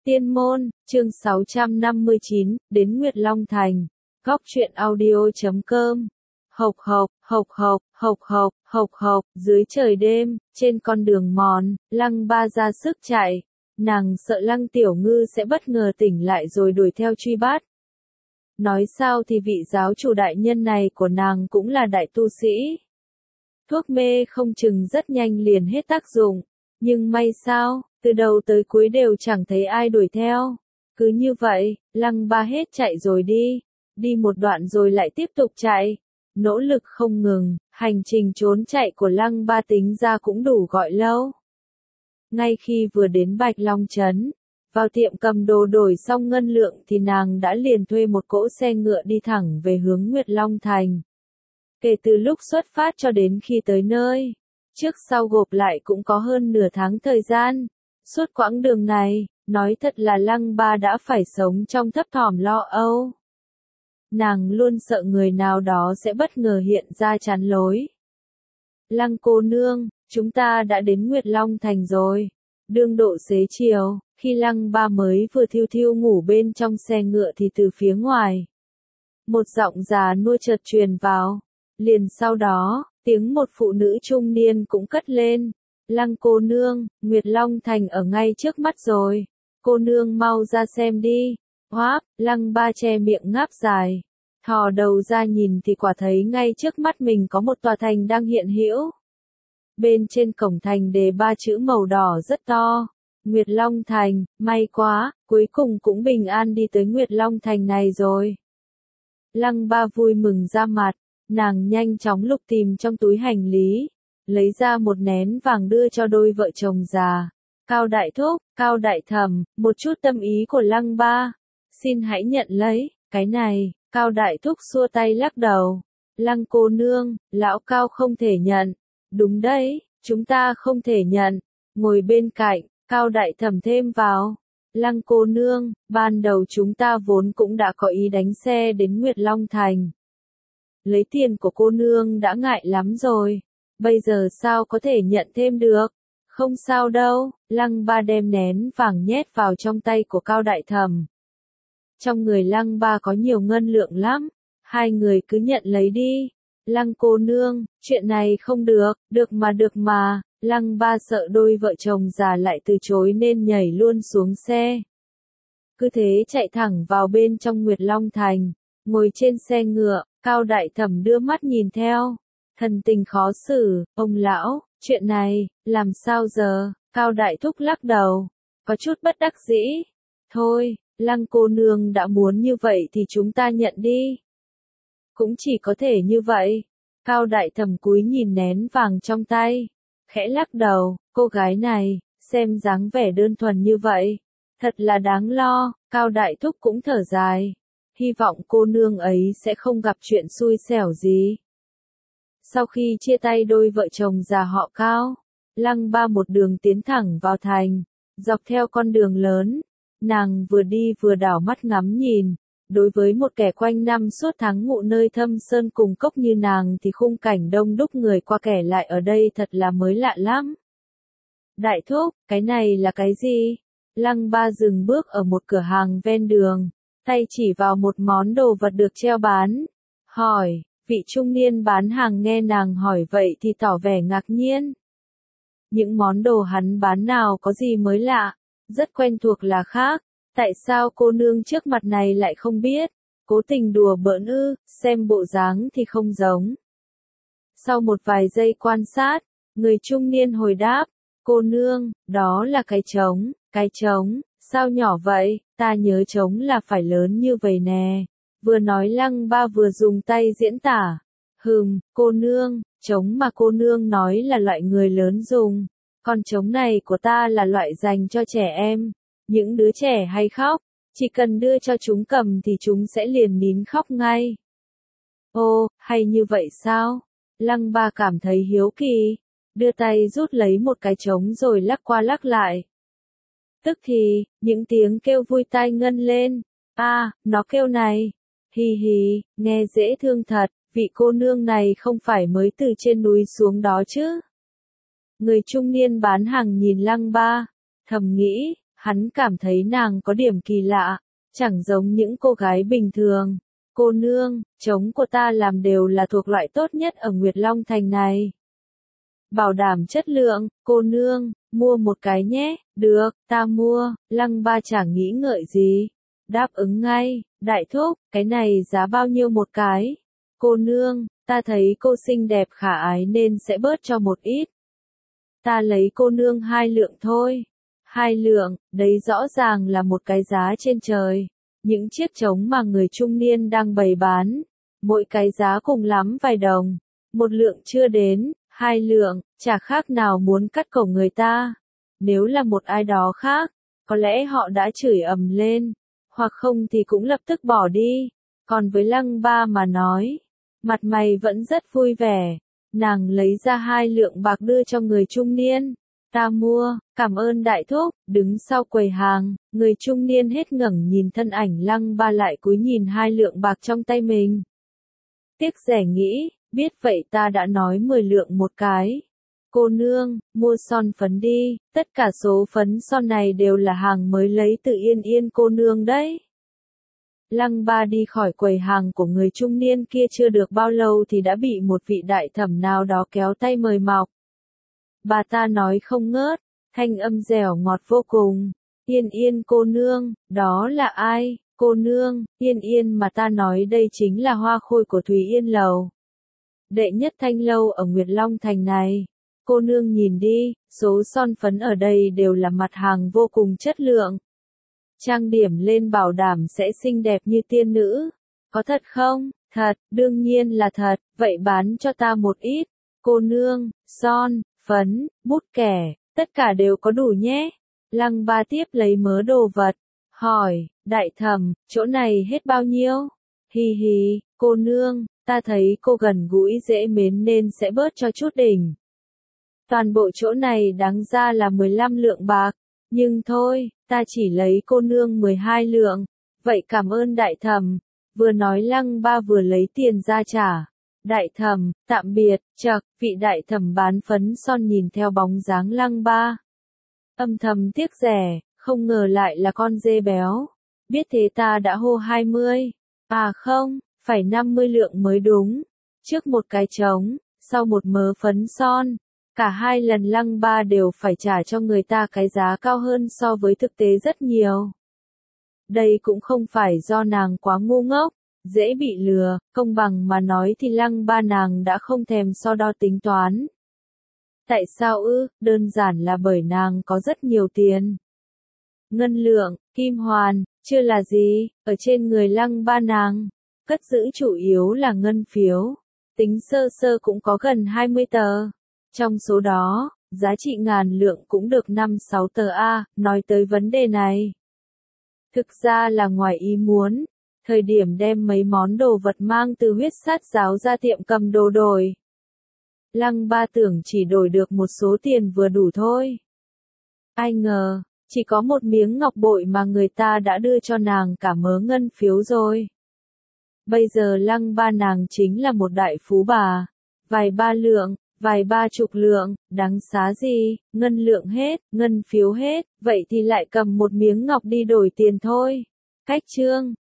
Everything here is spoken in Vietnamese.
Tiên môn, chương 659, đến Nguyệt Long Thành. Góc truyện audio.com. Hộc hộc, hộc hộc, hộc hộc, hộc hộc, dưới trời đêm, trên con đường mòn, Lăng Ba ra sức chạy. Nàng sợ Lăng Tiểu Ngư sẽ bất ngờ tỉnh lại rồi đuổi theo truy bắt. Nói sao thì vị giáo chủ đại nhân này của nàng cũng là đại tu sĩ. Thuốc mê không chừng rất nhanh liền hết tác dụng. Nhưng may sao, từ đầu tới cuối đều chẳng thấy ai đuổi theo. Cứ như vậy, Lăng Ba hết chạy rồi đi một đoạn rồi lại tiếp tục chạy. Nỗ lực không ngừng, hành trình trốn chạy của Lăng Ba tính ra cũng đủ gọi lâu. Ngay khi vừa đến Bạch Long Trấn, vào tiệm cầm đồ đổi xong ngân lượng thì nàng đã liền thuê một cỗ xe ngựa đi thẳng về hướng Nguyệt Long Thành. Kể từ lúc xuất phát cho đến khi tới nơi, trước sau gộp lại cũng có hơn nửa tháng thời gian. Suốt quãng đường này, nói thật là Lăng Ba đã phải sống trong thấp thỏm lo âu. Nàng luôn sợ người nào đó sẽ bất ngờ hiện ra chắn lối. Lăng cô nương, chúng ta đã đến Nguyệt Long Thành rồi. Đương độ xế chiều, khi Lăng Ba mới vừa thiêu thiêu ngủ bên trong xe ngựa thì từ phía ngoài, một giọng già nua chợt truyền vào. Liền sau đó, tiếng một phụ nữ trung niên cũng cất lên. Lăng cô nương, Nguyệt Long Thành ở ngay trước mắt rồi. Cô nương mau ra xem đi. Hoáp, Lăng Ba che miệng ngáp dài. Thò đầu ra nhìn thì quả thấy ngay trước mắt mình có một tòa thành đang hiện hữu. Bên trên cổng thành đề 3 chữ màu đỏ rất to. Nguyệt Long Thành, may quá, cuối cùng cũng bình an đi tới Nguyệt Long Thành này rồi. Lăng Ba vui mừng ra mặt, nàng nhanh chóng lục tìm trong túi hành lý, lấy ra một nén vàng đưa cho đôi vợ chồng già. Cao đại thúc, Cao đại thẩm, một chút tâm ý của Lăng Ba. Xin hãy nhận lấy, cái này, Cao đại thúc xua tay lắc đầu. Lăng cô nương, lão Cao không thể nhận. Đúng đấy, chúng ta không thể nhận. Ngồi bên cạnh, Cao đại thẩm thêm vào. Lăng cô nương, ban đầu chúng ta vốn cũng đã có ý đánh xe đến Nguyệt Long Thành. Lấy tiền của cô nương đã ngại lắm rồi. Bây giờ sao có thể nhận thêm được? Không sao đâu, Lăng Ba đem nén vàng nhét vào trong tay của Cao đại thẩm. Trong người Lăng Ba có nhiều ngân lượng lắm, hai người cứ nhận lấy đi. Lăng cô nương, chuyện này không được, được mà, Lăng Ba sợ đôi vợ chồng già lại từ chối nên nhảy luôn xuống xe. Cứ thế chạy thẳng vào bên trong Nguyệt Long Thành, ngồi trên xe ngựa, Cao đại thẩm đưa mắt nhìn theo. Thần tình khó xử, ông lão, chuyện này, làm sao giờ? Cao đại thúc lắc đầu, có chút bất đắc dĩ. Thôi, Lăng cô nương đã muốn như vậy thì chúng ta nhận đi. Cũng chỉ có thể như vậy. Cao đại thẩm cúi nhìn nén vàng trong tay, khẽ lắc đầu, cô gái này, xem dáng vẻ đơn thuần như vậy, thật là đáng lo. Cao đại thúc cũng thở dài, hy vọng cô nương ấy sẽ không gặp chuyện xui xẻo gì. Sau khi chia tay đôi vợ chồng già họ Cao, Lăng Ba một đường tiến thẳng vào thành, dọc theo con đường lớn, nàng vừa đi vừa đảo mắt ngắm nhìn. Đối với một kẻ quanh năm suốt tháng ngụ nơi thâm sơn cùng cốc như nàng thì khung cảnh đông đúc người qua kẻ lại ở đây thật là mới lạ lắm. Đại thúc, cái này là cái gì? Lăng Ba dừng bước ở một cửa hàng ven đường, tay chỉ vào một món đồ vật được treo bán. Hỏi, vị trung niên bán hàng nghe nàng hỏi vậy thì tỏ vẻ ngạc nhiên. Những món đồ hắn bán nào có gì mới lạ, rất quen thuộc là khác. Tại sao cô nương trước mặt này lại không biết? Cố tình đùa bỡn ư, xem bộ dáng thì không giống. Sau một vài giây quan sát, người trung niên hồi đáp, cô nương, đó là cái trống, sao nhỏ vậy, ta nhớ trống là phải lớn như vậy nè. Vừa nói Lăng Ba vừa dùng tay diễn tả. Cô nương, trống mà cô nương nói là loại người lớn dùng, còn trống này của ta là loại dành cho trẻ em. Những đứa trẻ hay khóc, chỉ cần đưa cho chúng cầm thì chúng sẽ liền nín khóc ngay. Ồ, hay như vậy sao? Lăng Ba cảm thấy hiếu kỳ, đưa tay rút lấy một cái trống rồi lắc qua lắc lại. Tức thì, những tiếng kêu vui tai ngân lên. Nó kêu này. Hì hì, nghe dễ thương thật, vị cô nương này không phải mới từ trên núi xuống đó chứ? Người trung niên bán hàng nhìn Lăng Ba, thầm nghĩ. Hắn cảm thấy nàng có điểm kỳ lạ, chẳng giống những cô gái bình thường. Cô nương, trống của ta làm đều là thuộc loại tốt nhất ở Nguyệt Long Thành này. Bảo đảm chất lượng, cô nương, mua một cái nhé, được, ta mua, Lăng Ba chẳng nghĩ ngợi gì. Đáp ứng ngay, đại thúc, cái này giá bao nhiêu một cái? Cô nương, ta thấy cô xinh đẹp khả ái nên sẽ bớt cho một ít. Ta lấy cô nương 2 lượng thôi. 2 lượng, đấy rõ ràng là một cái giá trên trời. Những chiếc trống mà người trung niên đang bày bán, mỗi cái giá cùng lắm vài đồng. 1 lượng chưa đến, 2 lượng, chả khác nào muốn cắt cổ người ta. Nếu là một ai đó khác, có lẽ họ đã chửi ầm lên, hoặc không thì cũng lập tức bỏ đi. Còn với Lăng Ba mà nói, mặt mày vẫn rất vui vẻ. Nàng lấy ra 2 lượng bạc đưa cho người trung niên. Ta mua, cảm ơn đại thúc, đứng sau quầy hàng, người trung niên hết ngẩng nhìn thân ảnh Lăng Ba lại cúi nhìn 2 lượng bạc trong tay mình. Tiếc rẻ nghĩ, biết vậy ta đã nói 10 lượng một cái. Cô nương, mua son phấn đi, tất cả số phấn son này đều là hàng mới lấy từ Yên Yên cô nương đấy. Lăng Ba đi khỏi quầy hàng của người trung niên kia chưa được bao lâu thì đã bị một vị đại thẩm nào đó kéo tay mời mọc. Bà ta nói không ngớt, thanh âm dẻo ngọt vô cùng. Yên Yên cô nương, đó là ai? Cô nương, Yên Yên mà ta nói đây chính là hoa khôi của Thúy Yên Lầu. Đệ nhất thanh lâu ở Nguyệt Long Thành này. Cô nương nhìn đi, số son phấn ở đây đều là mặt hàng vô cùng chất lượng. Trang điểm lên bảo đảm sẽ xinh đẹp như tiên nữ. Có thật không? Thật, đương nhiên là thật, vậy bán cho ta một ít. Cô nương, son, phấn, bút kẻ, tất cả đều có đủ nhé. Lăng Ba tiếp lấy mớ đồ vật, hỏi, đại thẩm, chỗ này hết bao nhiêu? Hi hi, cô nương, ta thấy cô gần gũi dễ mến nên sẽ bớt cho chút đỉnh. Toàn bộ chỗ này đáng ra là 15 lượng bạc, nhưng thôi, ta chỉ lấy cô nương 12 lượng. Vậy cảm ơn đại thẩm. Vừa nói Lăng Ba vừa lấy tiền ra trả. Đại thẩm, tạm biệt, chậc, vị đại thẩm bán phấn son nhìn theo bóng dáng Lăng Ba. Âm thầm tiếc rẻ, không ngờ lại là con dê béo. Biết thế ta đã hô 20. À không, phải 50 lượng mới đúng. Trước một cái trống, sau một mớ phấn son. Cả 2 lần Lăng Ba đều phải trả cho người ta cái giá cao hơn so với thực tế rất nhiều. Đây cũng không phải do nàng quá ngu ngốc, dễ bị lừa, công bằng mà nói thì Lăng Ba nàng đã không thèm so đo tính toán. Tại sao ư? Đơn giản là bởi nàng có rất nhiều tiền. Ngân lượng, kim hoàn, chưa là gì, ở trên người Lăng Ba nàng, cất giữ chủ yếu là ngân phiếu. Tính sơ sơ cũng có gần 20 tờ. Trong số đó, giá trị ngàn lượng cũng được 5-6 tờ A, nói tới vấn đề này. Thực ra là ngoài ý muốn, thời điểm đem mấy món đồ vật mang từ Huyết Sát Giáo ra tiệm cầm đồ đổi. Lăng Ba tưởng chỉ đổi được một số tiền vừa đủ thôi. Ai ngờ, chỉ có một miếng ngọc bội mà người ta đã đưa cho nàng cả mớ ngân phiếu rồi. Bây giờ Lăng Ba nàng chính là một đại phú bà, vài 3 lượng. Vài 30 lượng, đáng giá gì, ngân lượng hết, ngân phiếu hết, vậy thì lại cầm một miếng ngọc đi đổi tiền thôi. Cách chương